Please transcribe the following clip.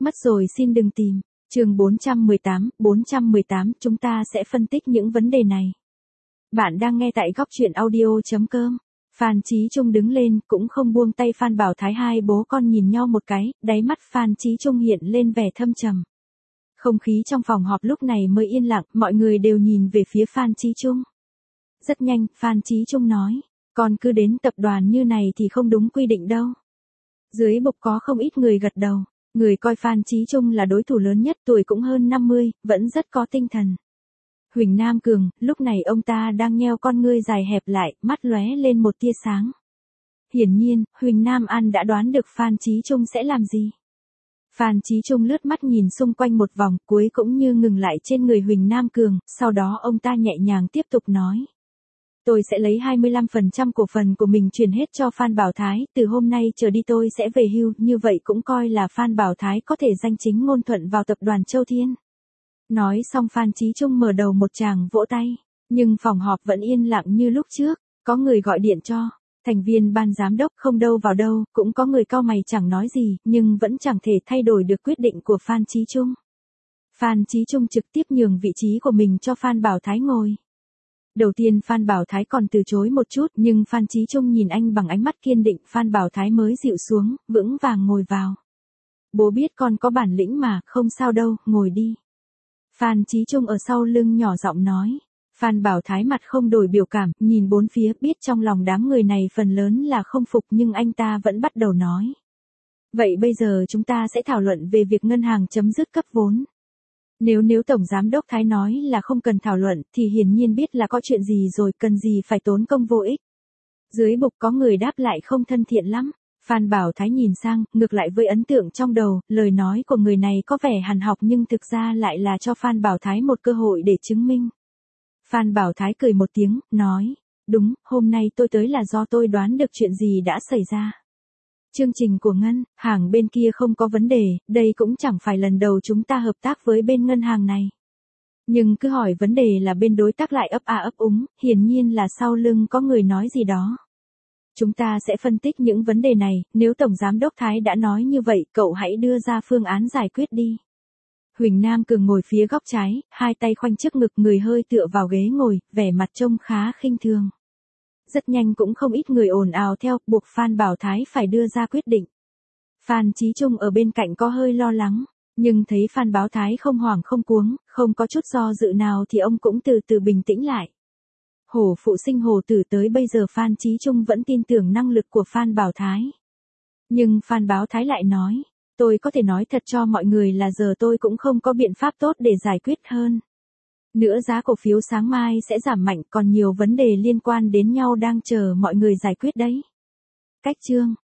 Mất rồi xin đừng tìm. Chương 418, chúng ta sẽ phân tích những vấn đề này. Bạn đang nghe tại góc truyện audio.com. Phan Chí Trung đứng lên, cũng không buông tay Phan Bảo Thái, hai bố con nhìn nhau một cái, đáy mắt Phan Chí Trung hiện lên vẻ thâm trầm. Không khí trong phòng họp lúc này mới yên lặng, mọi người đều nhìn về phía Phan Chí Trung. Rất nhanh, Phan Chí Trung nói, con cứ đến tập đoàn như này thì không đúng quy định đâu. Dưới bục có không ít người gật đầu, người coi Phan Chí Trung là đối thủ lớn nhất, tuổi cũng hơn 50, vẫn rất có tinh thần. Huỳnh Nam Cường, lúc này ông ta đang nheo con ngươi dài hẹp lại, mắt lóe lên một tia sáng. Hiển nhiên, Huỳnh Nam An đã đoán được Phan Chí Trung sẽ làm gì. Phan Chí Trung lướt mắt nhìn xung quanh một vòng, cuối cũng như ngừng lại trên người Huỳnh Nam Cường, sau đó ông ta nhẹ nhàng tiếp tục nói. Tôi sẽ lấy 25% cổ phần của mình chuyển hết cho Phan Bảo Thái, từ hôm nay trở đi tôi sẽ về hưu, như vậy cũng coi là Phan Bảo Thái có thể danh chính ngôn thuận vào tập đoàn Châu Thiên. Nói xong Phan Chí Trung mở đầu một tràng vỗ tay, nhưng phòng họp vẫn yên lặng như lúc trước, có người gọi điện cho thành viên ban giám đốc không đâu vào đâu, cũng có người cau mày chẳng nói gì, nhưng vẫn chẳng thể thay đổi được quyết định của Phan Chí Trung. Phan Chí Trung trực tiếp nhường vị trí của mình cho Phan Bảo Thái ngồi. Đầu tiên Phan Bảo Thái còn từ chối một chút, nhưng Phan Chí Trung nhìn anh bằng ánh mắt kiên định, Phan Bảo Thái mới dịu xuống, vững vàng ngồi vào. Bố biết con có bản lĩnh mà, không sao đâu, ngồi đi. Phan Chí Trung ở sau lưng nhỏ giọng nói. Phan Bảo Thái mặt không đổi biểu cảm, nhìn bốn phía, biết trong lòng đám người này phần lớn là không phục, nhưng anh ta vẫn bắt đầu nói. Vậy bây giờ chúng ta sẽ thảo luận về việc ngân hàng chấm dứt cấp vốn. Nếu Tổng Giám đốc Thái nói là không cần thảo luận, thì hiển nhiên biết là có chuyện gì rồi, cần gì phải tốn công vô ích. Dưới bục có người đáp lại không thân thiện lắm. Phan Bảo Thái nhìn sang, ngược lại với ấn tượng trong đầu, lời nói của người này có vẻ hàn học nhưng thực ra lại là cho Phan Bảo Thái một cơ hội để chứng minh. Phan Bảo Thái cười một tiếng, nói, đúng, hôm nay tôi tới là do tôi đoán được chuyện gì đã xảy ra. Chương trình của ngân hàng bên kia không có vấn đề, đây cũng chẳng phải lần đầu chúng ta hợp tác với bên ngân hàng này. Nhưng cứ hỏi vấn đề là bên đối tác lại ấp a ấp úng, hiển nhiên là sau lưng có người nói gì đó. Chúng ta sẽ phân tích những vấn đề này, nếu Tổng Giám đốc Thái đã nói như vậy, cậu hãy đưa ra phương án giải quyết đi. Huỳnh Nam Cường ngồi phía góc trái, hai tay khoanh trước ngực, người hơi tựa vào ghế ngồi, vẻ mặt trông khá khinh thường. Rất nhanh cũng không ít người ồn ào theo, buộc Phan Bảo Thái phải đưa ra quyết định. Phan Chí Trung ở bên cạnh có hơi lo lắng, nhưng thấy Phan Bảo Thái không hoảng không cuống, không có chút do dự nào thì ông cũng từ từ bình tĩnh lại. Hổ phụ sinh hổ tử, tới bây giờ Phan Chí Trung vẫn tin tưởng năng lực của Phan Bảo Thái. Nhưng Phan Bảo Thái lại nói, tôi có thể nói thật cho mọi người là giờ tôi cũng không có biện pháp tốt để giải quyết hơn. Nữa giá cổ phiếu sáng mai sẽ giảm mạnh, còn nhiều vấn đề liên quan đến nhau đang chờ mọi người giải quyết đấy. Cách chương